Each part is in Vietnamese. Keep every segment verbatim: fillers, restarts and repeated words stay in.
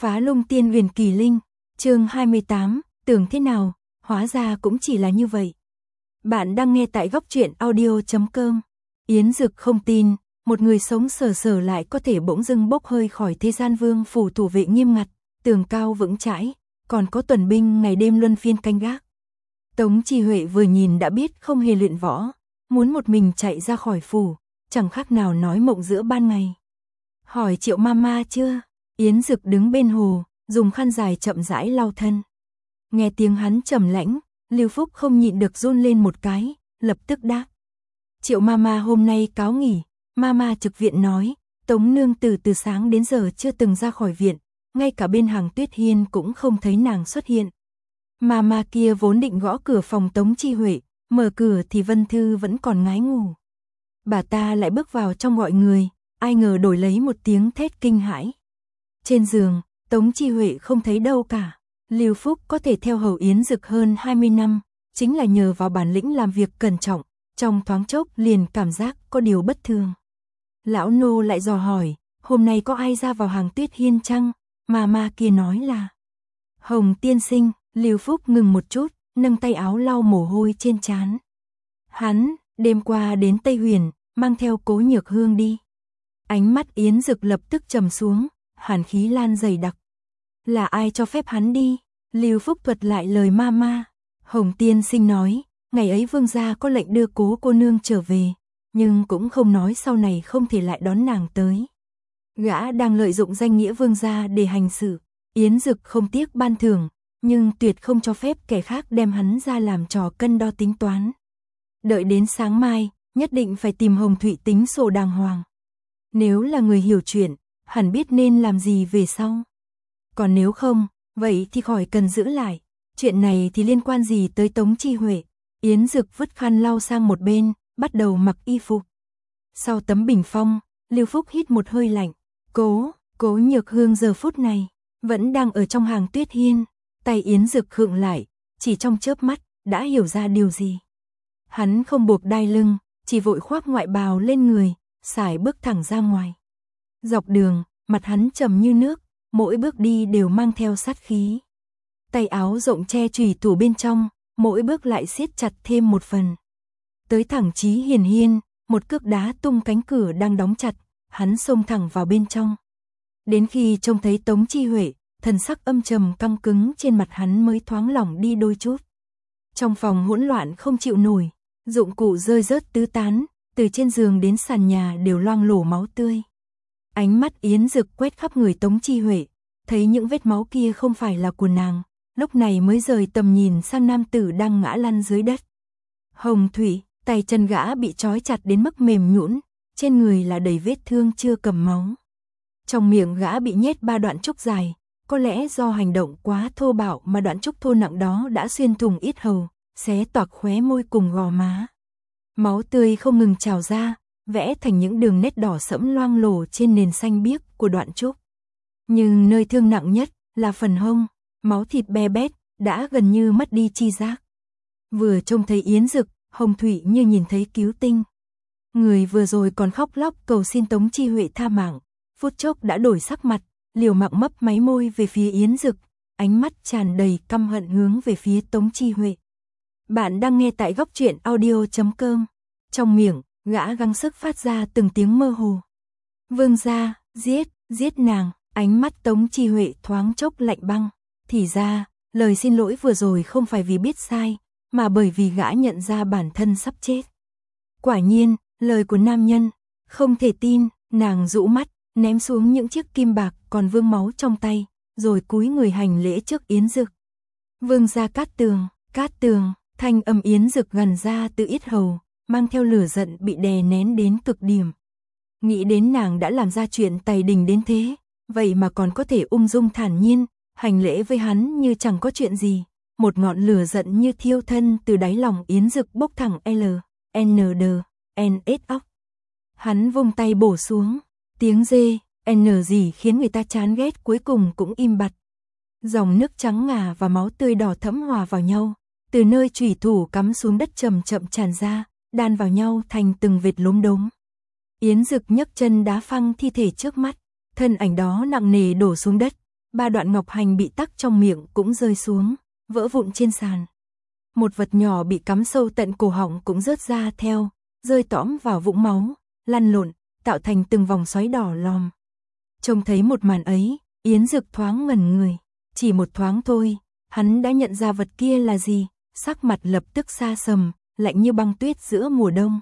Phá Lung Tiên Huyền Kỳ Linh, chương hai mươi tám, tưởng thế nào, hóa ra cũng chỉ là như vậy. Bạn đang nghe tại góc truyện audio chấm com. Yến Dực không tin, một người sống sờ sờ lại có thể bỗng dưng bốc hơi khỏi thế gian vương phủ thủ vệ nghiêm ngặt, tường cao vững chãi, còn có tuần binh ngày đêm luân phiên canh gác. Tống Chi Huệ vừa nhìn đã biết không hề luyện võ, muốn một mình chạy ra khỏi phủ, chẳng khác nào nói mộng giữa ban ngày. Hỏi Triệu Mama chưa? Yến Dực đứng bên hồ, dùng khăn dài chậm rãi lau thân. Nghe tiếng hắn trầm lãnh, Lưu Phúc không nhịn được run lên một cái, lập tức đáp. Triệu Mama hôm nay cáo nghỉ, Mama trực viện nói, Tống nương tử từ sáng đến giờ chưa từng ra khỏi viện, ngay cả bên hàng Tuyết Hiên cũng không thấy nàng xuất hiện. Mama kia vốn định gõ cửa phòng Tống Chi Huệ, mở cửa thì Vân Thư vẫn còn ngái ngủ. Bà ta lại bước vào trong gọi người, ai ngờ đổi lấy một tiếng thét kinh hãi. Trên giường, Tống Chi Huệ không thấy đâu cả. Lưu Phúc có thể theo hầu Yến Dực hơn hai mươi năm, chính là nhờ vào bản lĩnh làm việc cẩn trọng, trong thoáng chốc liền cảm giác có điều bất thường. Lão nô lại dò hỏi, hôm nay có ai ra vào hàng Tuyết Hiên chăng? Mama kia nói là Hồng tiên sinh. Lưu Phúc ngừng một chút, nâng tay áo lau mồ hôi trên trán. Hắn, đêm qua đến Tây Huyền, mang theo Cố Nhược Hương đi. Ánh mắt Yến Dực lập tức trầm xuống, hàn khí lan dày đặc. Là ai cho phép hắn đi? Lưu Phúc thuật lại lời Mama. Hồng tiên sinh nói, ngày ấy vương gia có lệnh đưa Cố cô nương trở về, nhưng cũng không nói sau này không thể lại đón nàng tới. Gã đang lợi dụng danh nghĩa vương gia để hành xử. Yến Dực không tiếc ban thưởng, nhưng tuyệt không cho phép kẻ khác đem hắn ra làm trò cân đo tính toán. Đợi đến sáng mai, nhất định phải tìm Hồng Thụy tính sổ đàng hoàng. Nếu là người hiểu chuyện, hẳn biết nên làm gì về sau. Còn nếu không, vậy thì khỏi cần giữ lại. Chuyện này thì liên quan gì tới Tống Chi Huệ? Yến Dực vứt khăn lau sang một bên, bắt đầu mặc y phục. Sau tấm bình phong, Lưu Phúc hít một hơi lạnh. Cố, Cố Nhược Hương giờ phút này vẫn đang ở trong hàng Tuyết Hiên. Tay Yến Dực khựng lại, chỉ trong chớp mắt, đã hiểu ra điều gì. Hắn không buộc đai lưng, chỉ vội khoác ngoại bào lên người, sải bước thẳng ra ngoài. Dọc đường, mặt hắn trầm như nước, mỗi bước đi đều mang theo sát khí. Tay áo rộng che chùy thủ bên trong, mỗi bước lại siết chặt thêm một phần. Tới thẳng Chí Hiền Hiên, một cước đá tung cánh cửa đang đóng chặt, hắn xông thẳng vào bên trong. Đến khi trông thấy Tống Chi Huệ, thần sắc âm trầm căng cứng trên mặt hắn mới thoáng lỏng đi đôi chút. Trong phòng hỗn loạn không chịu nổi, dụng cụ rơi rớt tứ tán, từ trên giường đến sàn nhà đều loang lổ máu tươi. Ánh mắt Yến Dực quét khắp người Tống Chi Huệ, thấy những vết máu kia không phải là của nàng, lúc này mới rời tầm nhìn sang nam tử đang ngã lăn dưới đất. Hồng Thụy, tay chân gã bị trói chặt đến mức mềm nhũn, trên người là đầy vết thương chưa cầm máu. Trong miệng gã bị nhét ba đoạn trúc dài. Có lẽ do hành động quá thô bạo mà đoạn trúc thô nặng đó đã xuyên thủng yết hầu, xé toạc khóe môi cùng gò má. Máu tươi không ngừng trào ra, vẽ thành những đường nét đỏ sẫm loang lổ trên nền xanh biếc của đoạn trúc. Nhưng nơi thương nặng nhất là phần hông, máu thịt be bét, đã gần như mất đi chi giác. Vừa trông thấy Yến Dực, Hồng Thụy như nhìn thấy cứu tinh. Người vừa rồi còn khóc lóc cầu xin Tống Chi Huệ tha mạng, phút chốc đã đổi sắc mặt. Liều mạng mấp máy môi về phía Yến Dực, ánh mắt tràn đầy căm hận hướng về phía Tống Chi Huệ. Bạn đang nghe tại góc truyện audio chấm com. Trong miệng, gã gắng sức phát ra từng tiếng mơ hồ. Vương gia, giết, giết nàng. Ánh mắt Tống Chi Huệ thoáng chốc lạnh băng. Thì ra, lời xin lỗi vừa rồi không phải vì biết sai, mà bởi vì gã nhận ra bản thân sắp chết. Quả nhiên, lời của nam nhân, không thể tin. Nàng rũ mắt, ném xuống những chiếc kim bạc còn vương máu trong tay, rồi cúi người hành lễ trước Yến Dực. Vương gia Cát Tường, Cát Tường, thanh âm Yến Dực gằn ra từ yết hầu, mang theo lửa giận bị đè nén đến cực điểm. Nghĩ đến nàng đã làm ra chuyện tày đình đến thế, vậy mà còn có thể ung dung thản nhiên, hành lễ với hắn như chẳng có chuyện gì. Một ngọn lửa giận như thiêu thân từ đáy lòng Yến Dực bốc thẳng L, N D, N S óc. Hắn vung tay bổ xuống. Tiếng dê, N gì khiến người ta chán ghét cuối cùng cũng im bặt. Dòng nước trắng ngà và máu tươi đỏ thẫm hòa vào nhau, từ nơi chủy thủ cắm xuống đất chậm chậm tràn ra, đan vào nhau thành từng vệt lốm đốm. Yến Dực nhấc chân đá phăng thi thể trước mắt, thân ảnh đó nặng nề đổ xuống đất, ba đoạn ngọc hành bị tắc trong miệng cũng rơi xuống, vỡ vụn trên sàn. Một vật nhỏ bị cắm sâu tận cổ họng cũng rớt ra theo, rơi tõm vào vũng máu, lăn lộn, tạo thành từng vòng xoáy đỏ lòm. Trông thấy một màn ấy, Yến Dực thoáng ngẩn người, chỉ một thoáng thôi, hắn đã nhận ra vật kia là gì, sắc mặt lập tức xa sầm, lạnh như băng tuyết giữa mùa đông.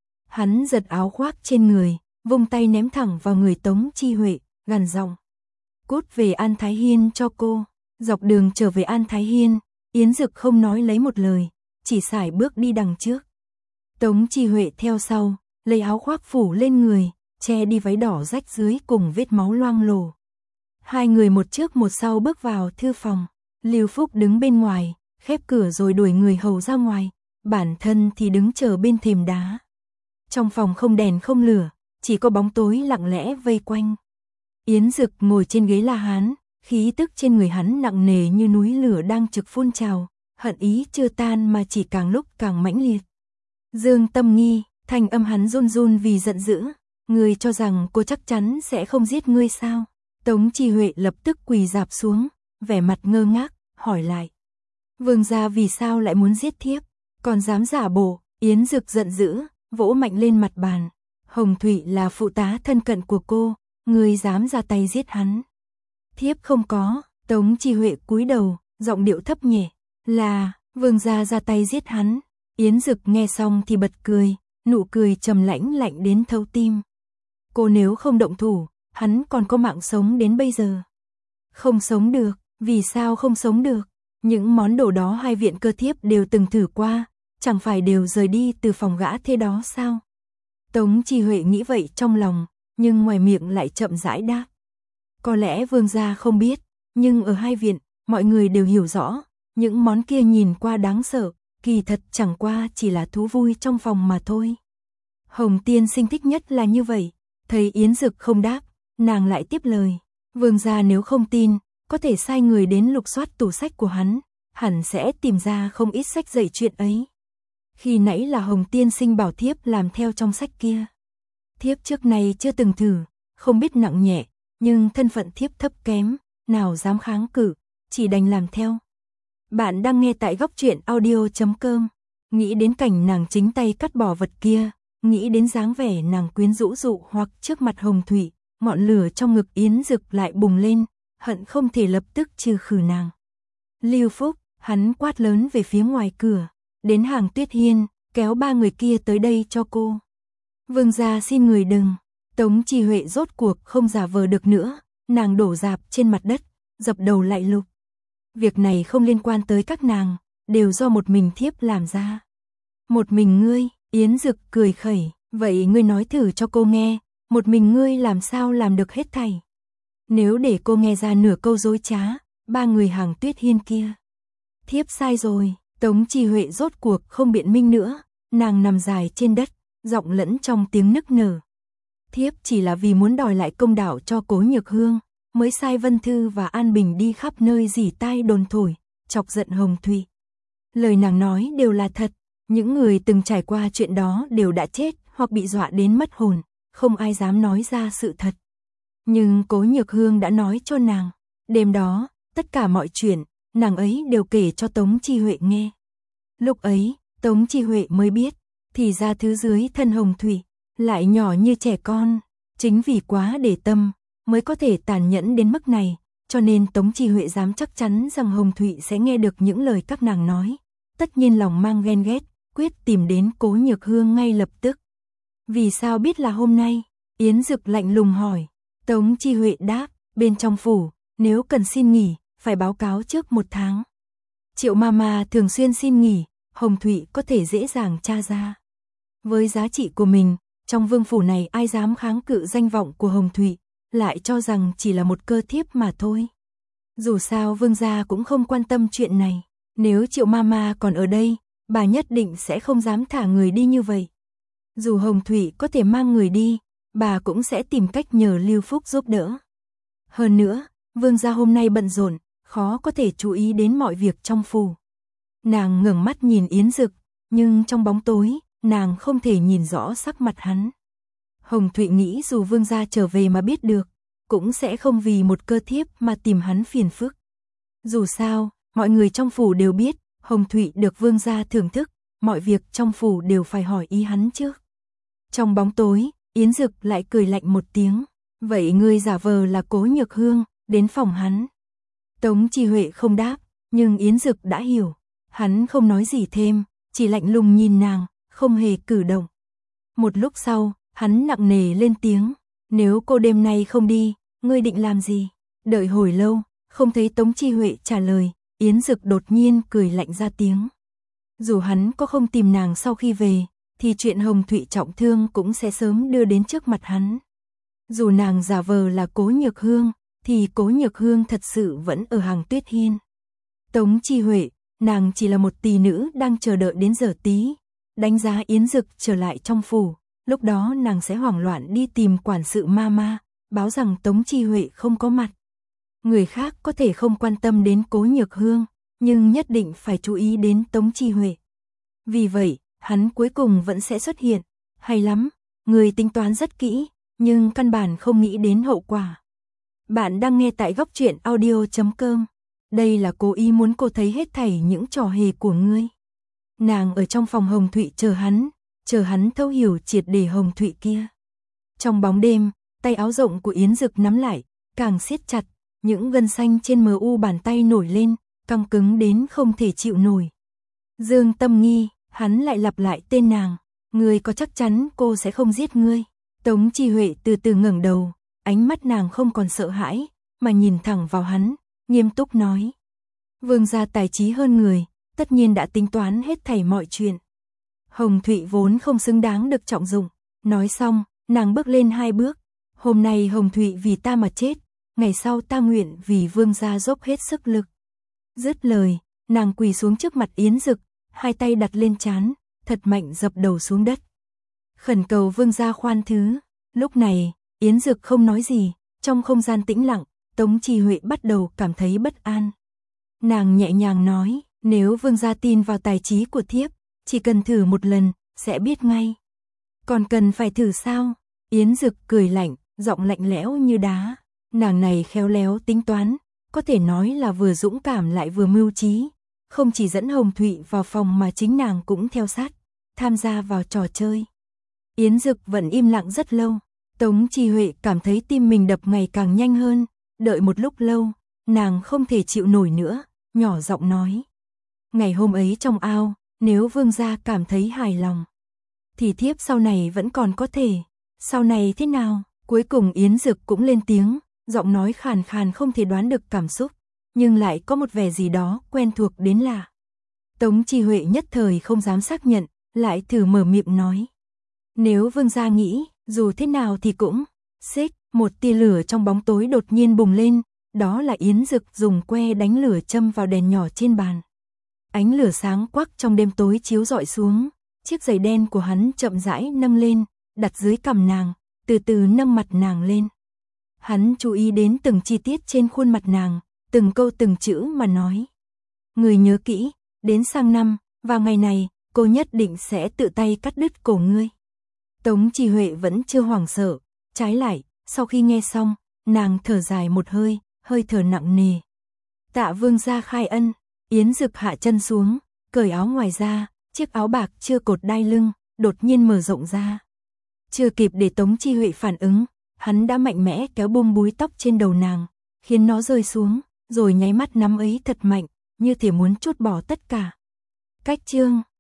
Hắn giật áo khoác trên người, vung tay ném thẳng vào người Tống Chi Huệ, gằn giọng: "Cút về An Thái Hiên cho cô." Dọc đường trở về An Thái Hiên, Yến Dực không nói lấy một lời, chỉ sải bước đi đằng trước. Tống Chi Huệ theo sau, lấy áo khoác phủ lên người, che đi váy đỏ rách dưới cùng vết máu loang lổ. Hai người một trước một sau bước vào thư phòng, Lưu Phúc đứng bên ngoài, khép cửa rồi đuổi người hầu ra ngoài, bản thân thì đứng chờ bên thềm đá. Trong phòng không đèn không lửa, chỉ có bóng tối lặng lẽ vây quanh. Yến Dực ngồi trên ghế La Hán, khí tức trên người hắn nặng nề như núi lửa đang trực phun trào, hận ý chưa tan mà chỉ càng lúc càng mãnh liệt. Dương Tâm Nghi, thanh âm hắn run run vì giận dữ, "Ngươi cho rằng cô chắc chắn sẽ không giết ngươi sao?" Tống Chi Huệ lập tức quỳ rạp xuống, vẻ mặt ngơ ngác, hỏi lại: "Vương gia vì sao lại muốn giết thiếp? Còn dám giả bộ?" Yến Dực giận dữ, vỗ mạnh lên mặt bàn: "Hồng Thụy là phụ tá thân cận của cô, ngươi dám ra tay giết hắn?" "Thiếp không có." Tống Chi Huệ cúi đầu, giọng điệu thấp nhẹ: "Là vương gia ra tay giết hắn." Yến Dực nghe xong thì bật cười, nụ cười trầm lãnh lạnh đến thấu tim. "Cô nếu không động thủ, hắn còn có mạng sống đến bây giờ." "Không sống được." "Vì sao không sống được?" "Những món đồ đó hai viện cơ thiếp đều từng thử qua, chẳng phải đều rời đi từ phòng gã thế đó sao?" Tống Chi Huệ nghĩ vậy trong lòng, nhưng ngoài miệng lại chậm rãi đáp: "Có lẽ vương gia không biết, nhưng ở hai viện, mọi người đều hiểu rõ, những món kia nhìn qua đáng sợ, kỳ thật chẳng qua chỉ là thú vui trong phòng mà thôi." Hồng tiên sinh thích nhất là như vậy. Thấy Yến Dực không đáp, nàng lại tiếp lời: "Vương gia nếu không tin, có thể sai người đến lục soát tủ sách của hắn, hẳn sẽ tìm ra không ít sách dạy chuyện ấy. Khi nãy là Hồng tiên sinh bảo thiếp làm theo trong sách kia. Thiếp trước này chưa từng thử, không biết nặng nhẹ, nhưng thân phận thiếp thấp kém, nào dám kháng cự, chỉ đành làm theo." Bạn đang nghe tại góc truyện audio chấm com. Nghĩ đến cảnh nàng chính tay cắt bỏ vật kia, nghĩ đến dáng vẻ nàng quyến rũ dụ hoặc trước mặt Hồng Thụy, ngọn lửa trong ngực Yến Dực lại bùng lên, hận không thể lập tức trừ khử nàng. "Lưu Phúc," hắn quát lớn về phía ngoài cửa, "đến hàng Tuyết Hiên, kéo ba người kia tới đây cho cô." "Vương gia xin người đừng." Tống Chi Huệ rốt cuộc không giả vờ được nữa, nàng đổ rạp trên mặt đất, dập đầu lại lục: "Việc này không liên quan tới các nàng, đều do một mình thiếp làm ra." "Một mình ngươi?" Yến Dực cười khẩy: "Vậy ngươi nói thử cho cô nghe, một mình ngươi làm sao làm được hết thảy? Nếu để cô nghe ra nửa câu dối trá, ba người hàng Tuyết Hiên kia." "Thiếp sai rồi." Tống Chi Huệ rốt cuộc không biện minh nữa, nàng nằm dài trên đất, giọng lẫn trong tiếng nức nở: "Thiếp chỉ là vì muốn đòi lại công đạo cho Cố Nhược Hương, mới sai Vân Thư và An Bình đi khắp nơi rỉ tai đồn thổi, chọc giận Hồng Thụy. Lời nàng nói đều là thật, những người từng trải qua chuyện đó đều đã chết hoặc bị dọa đến mất hồn, không ai dám nói ra sự thật. Nhưng Cố Nhược Hương đã nói cho nàng, đêm đó, tất cả mọi chuyện, nàng ấy đều kể cho Tống Chi Huệ nghe. Lúc ấy, Tống Chi Huệ mới biết, thì ra thứ dưới thân Hồng Thụy, lại nhỏ như trẻ con, chính vì quá để tâm, mới có thể tàn nhẫn đến mức này, cho nên Tống Chi Huệ dám chắc chắn rằng Hồng Thụy sẽ nghe được những lời các nàng nói. Tất nhiên lòng mang ghen ghét, quyết tìm đến Cố Nhược Hương ngay lập tức." "Vì sao biết là hôm nay?" Yến Dực lạnh lùng hỏi. Tống Chi Huệ đáp: "Bên trong phủ, nếu cần xin nghỉ, phải báo cáo trước một tháng. Triệu Mama thường xuyên xin nghỉ, Hồng Thụy có thể dễ dàng tra ra. Với giá trị của mình, trong vương phủ này ai dám kháng cự danh vọng của Hồng Thụy, lại cho rằng chỉ là một cơ thiếp mà thôi. Dù sao vương gia cũng không quan tâm chuyện này, nếu Triệu Mama còn ở đây, bà nhất định sẽ không dám thả người đi như vậy. Dù Hồng Thụy có thể mang người đi, bà cũng sẽ tìm cách nhờ Lưu Phúc giúp đỡ. Hơn nữa, vương gia hôm nay bận rộn, khó có thể chú ý đến mọi việc trong phủ." Nàng ngẩng mắt nhìn Yến Dực, nhưng trong bóng tối, nàng không thể nhìn rõ sắc mặt hắn. Hồng Thụy nghĩ dù vương gia trở về mà biết được, cũng sẽ không vì một cơ thiếp mà tìm hắn phiền phức. Dù sao, mọi người trong phủ đều biết, Hồng Thụy được vương gia thưởng thức, mọi việc trong phủ đều phải hỏi ý hắn trước. Trong bóng tối, Yến Dực lại cười lạnh một tiếng, vậy ngươi giả vờ là Cố Nhược Hương, đến phòng hắn. Tống Chi Huệ không đáp, nhưng Yến Dực đã hiểu, hắn không nói gì thêm, chỉ lạnh lùng nhìn nàng, không hề cử động. Một lúc sau, hắn nặng nề lên tiếng, nếu cô đêm nay không đi, ngươi định làm gì? Đợi hồi lâu, không thấy Tống Chi Huệ trả lời, Yến Dực đột nhiên cười lạnh ra tiếng. Dù hắn có không tìm nàng sau khi về, thì chuyện Hồng Thụy trọng thương cũng sẽ sớm đưa đến trước mặt hắn. Dù nàng giả vờ là Cố Nhược Hương, thì Cố Nhược Hương thật sự vẫn ở hàng Tuyết Hiên. Tống Chi Huệ, nàng chỉ là một tỳ nữ đang chờ đợi đến giờ tí, đánh giá Yến Dực trở lại trong phủ, lúc đó nàng sẽ hoảng loạn đi tìm quản sự Mama, báo rằng Tống Chi Huệ không có mặt. Người khác có thể không quan tâm đến Cố Nhược Hương, nhưng nhất định phải chú ý đến Tống Chi Huệ. Vì vậy, hắn cuối cùng vẫn sẽ xuất hiện. Hay lắm, người tính toán rất kỹ, nhưng căn bản không nghĩ đến hậu quả. Bạn đang nghe tại góc truyện audio chấm com. Đây là cố ý muốn cô thấy hết thảy những trò hề của ngươi. Nàng ở trong phòng Hồng Thụy chờ hắn, chờ hắn thấu hiểu triệt để Hồng Thụy kia. Trong bóng đêm, tay áo rộng của Yến Dực nắm lại, càng siết chặt, những gân xanh trên mờ u bàn tay nổi lên, căng cứng đến không thể chịu nổi. Dương Tâm Nghi, hắn lại lặp lại tên nàng, ngươi có chắc chắn cô sẽ không giết ngươi? Tống Chi Huệ từ từ ngẩng đầu, ánh mắt nàng không còn sợ hãi, mà nhìn thẳng vào hắn, nghiêm túc nói. Vương gia tài trí hơn người, tất nhiên đã tính toán hết thảy mọi chuyện. Hồng Thụy vốn không xứng đáng được trọng dụng. Nói xong, nàng bước lên hai bước. Hôm nay Hồng Thụy vì ta mà chết, ngày sau ta nguyện vì vương gia dốc hết sức lực. Dứt lời, nàng quỳ xuống trước mặt Yến Dực, hai tay đặt lên trán, thật mạnh dập đầu xuống đất. Khẩn cầu vương gia khoan thứ. Lúc này, Yến Dực không nói gì, trong không gian tĩnh lặng, Tống Chi Huệ bắt đầu cảm thấy bất an. Nàng nhẹ nhàng nói, nếu vương gia tin vào tài trí của thiếp, chỉ cần thử một lần, sẽ biết ngay. Còn cần phải thử sao? Yến Dực cười lạnh, giọng lạnh lẽo như đá. Nàng này khéo léo tính toán, có thể nói là vừa dũng cảm lại vừa mưu trí. Không chỉ dẫn Hồng Thụy vào phòng mà chính nàng cũng theo sát, tham gia vào trò chơi. Yến Dực vẫn im lặng rất lâu. Tống Chi Huệ cảm thấy tim mình đập ngày càng nhanh hơn. Đợi một lúc lâu, nàng không thể chịu nổi nữa, nhỏ giọng nói. Ngày hôm ấy trong ao, nếu vương gia cảm thấy hài lòng, thì thiếp sau này vẫn còn có thể. Sau này thế nào? Cuối cùng Yến Dực cũng lên tiếng, giọng nói khàn khàn không thể đoán được cảm xúc, nhưng lại có một vẻ gì đó quen thuộc đến lạ. Tống Chi Huệ nhất thời không dám xác nhận, lại thử mở miệng nói. Nếu vương gia nghĩ, dù thế nào thì cũng, xích, một tia lửa trong bóng tối đột nhiên bùng lên, đó là Yến Dực dùng que đánh lửa châm vào đèn nhỏ trên bàn. Ánh lửa sáng quắc trong đêm tối chiếu rọi xuống, chiếc giày đen của hắn chậm rãi nâng lên, đặt dưới cằm nàng, từ từ nâng mặt nàng lên. Hắn chú ý đến từng chi tiết trên khuôn mặt nàng, từng câu từng chữ mà nói. Người nhớ kỹ, đến sang năm, vào ngày này, cô nhất định sẽ tự tay cắt đứt cổ ngươi. Tống Chi Huệ vẫn chưa hoảng sợ, trái lại, sau khi nghe xong, nàng thở dài một hơi, hơi thở nặng nề. Tạ vương gia khai ân. Yến Dực hạ chân xuống, cởi áo ngoài ra, chiếc áo bạc chưa cột đai lưng, đột nhiên mở rộng ra. Chưa kịp để Tống Chi Huệ phản ứng, hắn đã mạnh mẽ kéo buông búi tóc trên đầu nàng, khiến nó rơi xuống, rồi nháy mắt nắm ấy thật mạnh, như thể muốn trút bỏ tất cả. Cách chương